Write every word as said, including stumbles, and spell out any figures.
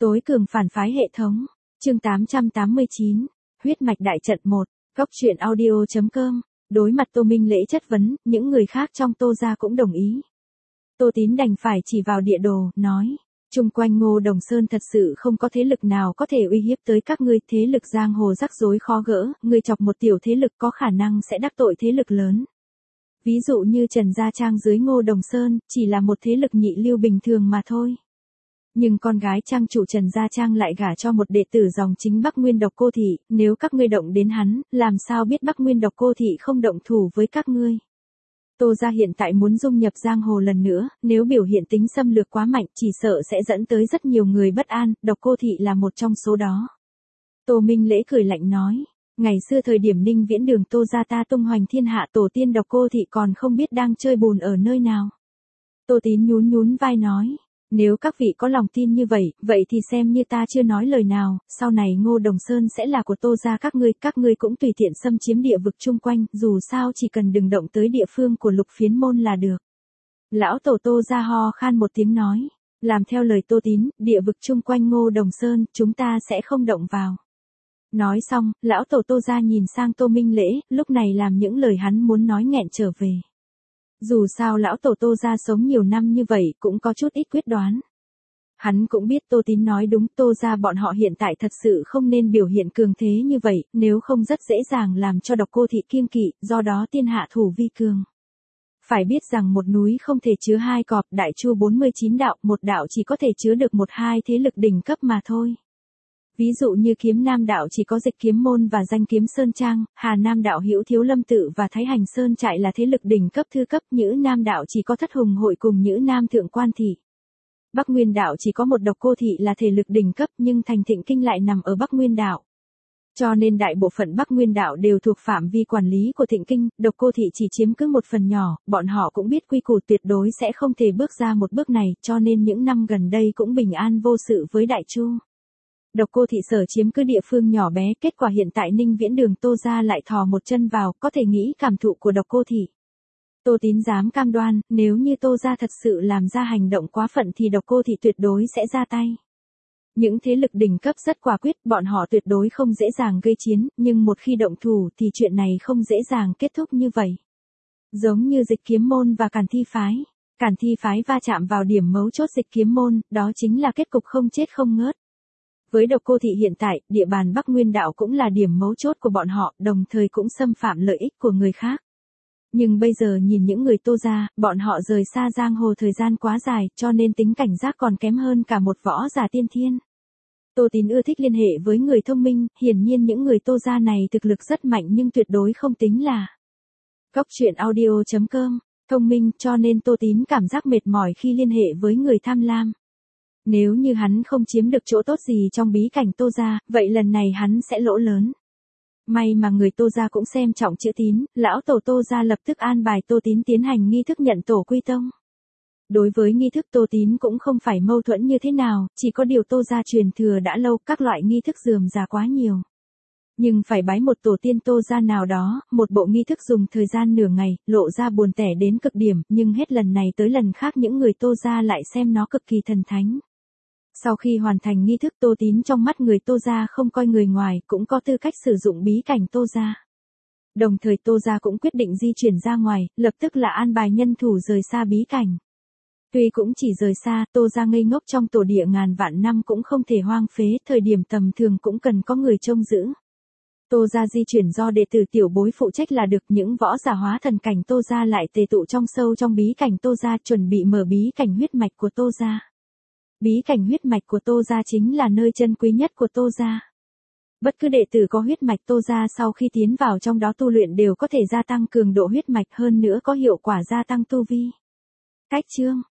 Tối cường phản phái hệ thống. Chương tám trăm tám mươi chín. Huyết mạch đại trận một. Góc truyện audio.com. Đối mặt Tô Minh Lễ chất vấn, những người khác trong Tô gia cũng đồng ý. Tô Tín đành phải chỉ vào địa đồ, nói. Chung quanh Ngô Đồng Sơn thật sự không có thế lực nào có thể uy hiếp tới các ngươi, thế lực giang hồ rắc rối khó gỡ, ngươi chọc một tiểu thế lực có khả năng sẽ đắc tội thế lực lớn. Ví dụ như Trần Gia Trang dưới Ngô Đồng Sơn, chỉ là một thế lực nhị lưu bình thường mà thôi. Nhưng con gái trang chủ Trần Gia Trang lại gả cho một đệ tử dòng chính Bắc Nguyên Độc Cô Thị, nếu các ngươi động đến hắn, làm sao biết Bắc Nguyên Độc Cô Thị không động thủ với các ngươi. Tô gia hiện tại muốn dung nhập giang hồ lần nữa, nếu biểu hiện tính xâm lược quá mạnh, chỉ sợ sẽ dẫn tới rất nhiều người bất an, Độc Cô Thị là một trong số đó. Tô Minh Lễ cười lạnh nói, ngày xưa thời điểm Ninh Viễn Đường Tô gia ta tung hoành thiên hạ, tổ tiên Độc Cô Thị còn không biết đang chơi bùn ở nơi nào. Tô Tín nhún nhún vai nói, nếu các vị có lòng tin như vậy, vậy thì xem như ta chưa nói lời nào, sau này Ngô Đồng Sơn sẽ là của Tô gia các ngươi, các ngươi cũng tùy tiện xâm chiếm địa vực chung quanh, dù sao chỉ cần đừng động tới địa phương của Lục Phiến môn là được. Lão tổ Tô gia ho khan một tiếng nói, làm theo lời Tô Tín, địa vực chung quanh Ngô Đồng Sơn, chúng ta sẽ không động vào. Nói xong, lão tổ Tô gia nhìn sang Tô Minh Lễ, lúc này làm những lời hắn muốn nói nghẹn trở về. Dù sao lão tổ Tô gia sống nhiều năm như vậy cũng có chút ít quyết đoán. Hắn cũng biết Tô Tín nói đúng, Tô gia bọn họ hiện tại thật sự không nên biểu hiện cường thế như vậy, nếu không rất dễ dàng làm cho Độc Cô Thị kiêng kỵ, do đó thiên hạ thủ vi cường. Phải biết rằng một núi không thể chứa hai cọp, đại chu bốn mươi chín đạo, một đạo chỉ có thể chứa được một hai thế lực đỉnh cấp mà thôi. Ví dụ như Kiếm Nam đạo chỉ có Dịch Kiếm môn và Danh Kiếm Sơn Trang, Hà Nam đạo Hữu Thiếu Lâm tự và Thái Hành Sơn trại là thế lực đỉnh cấp thư cấp, Nhữ Nam đạo chỉ có Thất Hùng hội cùng Nhữ Nam Thượng Quan thị. Bắc Nguyên đạo chỉ có một Độc Cô Thị là thể lực đỉnh cấp, nhưng Thành Thịnh Kinh lại nằm ở Bắc Nguyên đạo. Cho nên đại bộ phận Bắc Nguyên đạo đều thuộc phạm vi quản lý của Thịnh Kinh, Độc Cô Thị chỉ chiếm cứ một phần nhỏ, bọn họ cũng biết quy củ tuyệt đối sẽ không thể bước ra một bước này, cho nên những năm gần đây cũng bình an vô sự với Đại Chu. Độc Cô Thị sở chiếm cứ địa phương nhỏ bé, kết quả hiện tại Ninh Viễn Đường Tô gia lại thò một chân vào, có thể nghĩ cảm thụ của Độc Cô Thị. Tô Tín dám cam đoan, nếu như Tô gia thật sự làm ra hành động quá phận thì Độc Cô Thị tuyệt đối sẽ ra tay. Những thế lực đỉnh cấp rất quả quyết, bọn họ tuyệt đối không dễ dàng gây chiến, nhưng một khi động thủ thì chuyện này không dễ dàng kết thúc như vậy. Giống như Dịch Kiếm môn và Càn Thi phái. Càn Thi phái va chạm vào điểm mấu chốt Dịch Kiếm môn, đó chính là kết cục không chết không ngớt. Với Độc Cô Thị hiện tại, địa bàn Bắc Nguyên đạo cũng là điểm mấu chốt của bọn họ, đồng thời cũng xâm phạm lợi ích của người khác. Nhưng bây giờ nhìn những người Tô gia, bọn họ rời xa giang hồ thời gian quá dài, cho nên tính cảnh giác còn kém hơn cả một võ giả tiên thiên. Tô Tín ưa thích liên hệ với người thông minh, hiển nhiên những người Tô gia này thực lực rất mạnh nhưng tuyệt đối không tính là. Góc truyện audio.com, thông minh, cho nên Tô Tín cảm giác mệt mỏi khi liên hệ với người tham lam. Nếu như hắn không chiếm được chỗ tốt gì trong bí cảnh Tô gia, vậy lần này hắn sẽ lỗ lớn. May mà người Tô gia cũng xem trọng chữ Tín, lão tổ Tô gia lập tức an bài Tô Tín tiến hành nghi thức nhận tổ quy tông. Đối với nghi thức Tô Tín cũng không phải mâu thuẫn như thế nào, chỉ có điều Tô gia truyền thừa đã lâu, các loại nghi thức rườm rà quá nhiều. Nhưng phải bái một tổ tiên Tô gia nào đó, một bộ nghi thức dùng thời gian nửa ngày, lộ ra buồn tẻ đến cực điểm, nhưng hết lần này tới lần khác những người Tô gia lại xem nó cực kỳ thần thánh. Sau khi hoàn thành nghi thức, Tô Tín trong mắt người Tô gia không coi người ngoài, cũng có tư cách sử dụng bí cảnh Tô gia. Đồng thời Tô gia cũng quyết định di chuyển ra ngoài, lập tức là an bài nhân thủ rời xa bí cảnh. Tuy cũng chỉ rời xa, Tô gia ngây ngốc trong tổ địa ngàn vạn năm cũng không thể hoang phế, thời điểm tầm thường cũng cần có người trông giữ. Tô gia di chuyển do đệ tử tiểu bối phụ trách là được, những võ giả hóa thần cảnh Tô gia lại tề tụ trong sâu trong bí cảnh Tô gia, chuẩn bị mở bí cảnh huyết mạch của Tô gia. Bí cảnh huyết mạch của Tô gia chính là nơi chân quý nhất của Tô gia. Bất cứ đệ tử có huyết mạch Tô gia sau khi tiến vào trong đó tu luyện đều có thể gia tăng cường độ huyết mạch, hơn nữa có hiệu quả gia tăng tu vi. Cách chương,